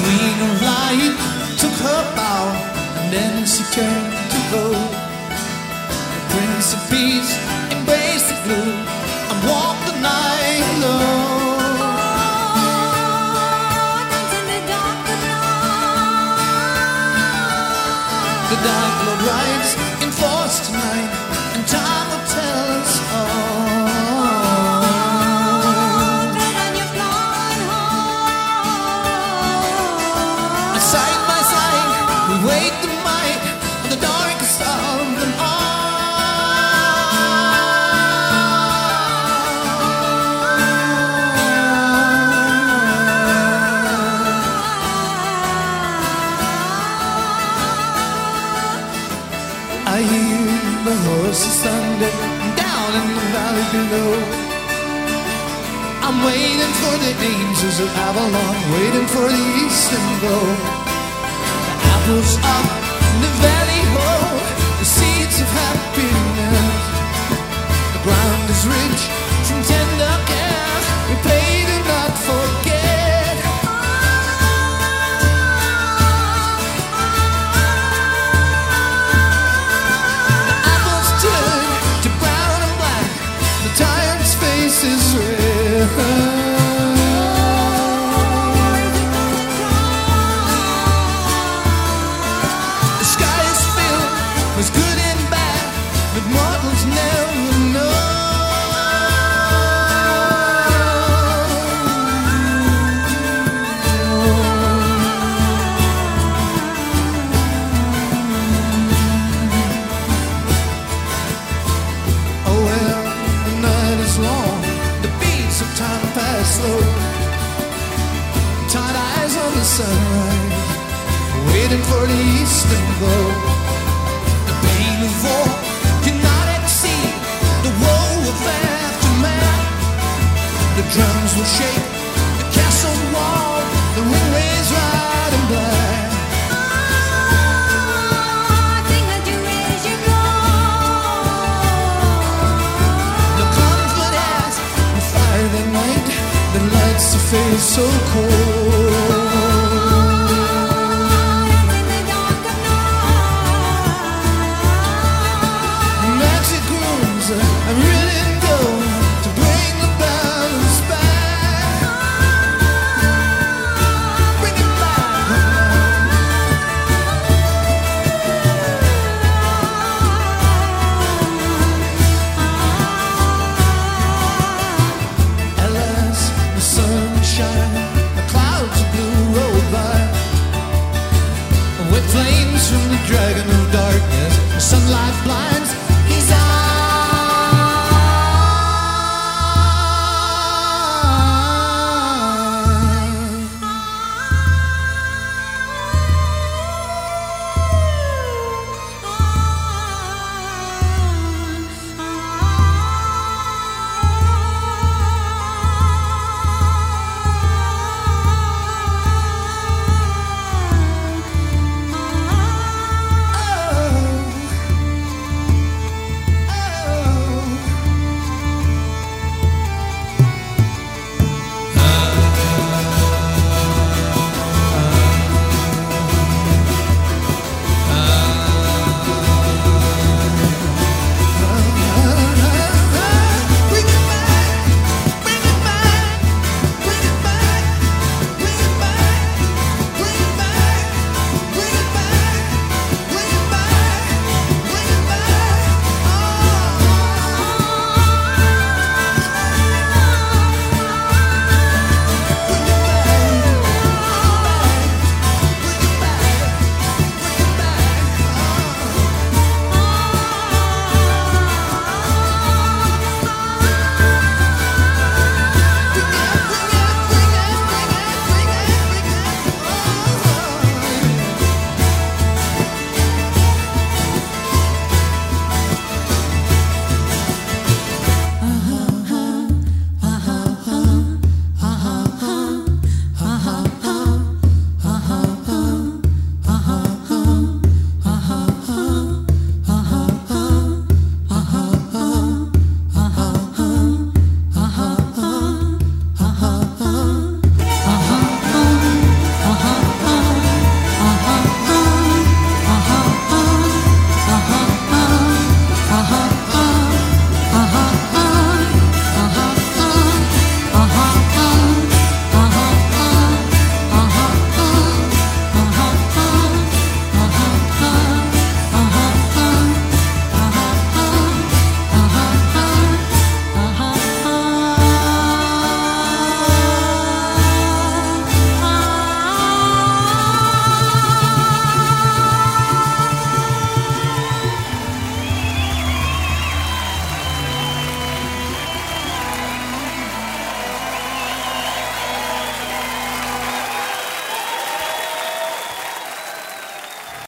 queen of light took her bow, and then she turned to gold. The Prince of Peace embraced the blue and walked the night alone. Dance in the dark of night. The Dark Lord rides in force tonight, and time will tell us all. Tread on your flying horse. And side by side, we wait the might of the darkest of them I hear the horses thunder down in the valley below. I'm waiting for the angels of Avalon, waiting for the eastern glow. The apples up in the valley hold the seeds of happiness. The ground is rich from tender care. We pray to not forget. Apples turn to brown and black. The tired's face is red. The sky is filled with good and bad, but mortals never know. Oh well, the night is long, the beats of time pass slow. Tired eyes on the sunrise, waiting for the eastern glow. The pain of war cannot exceed the woe of aftermath. The drums will shake the castle wall, the ringways ride in black. Sing that you raise your The comfort has the fire that night that lights the face so cold. Magic rooms are really known to bring the balance back. Bring it back. At last the sun shines, the clouds of blue roll by. With flames from the dragon of darkness, the sunlight blinds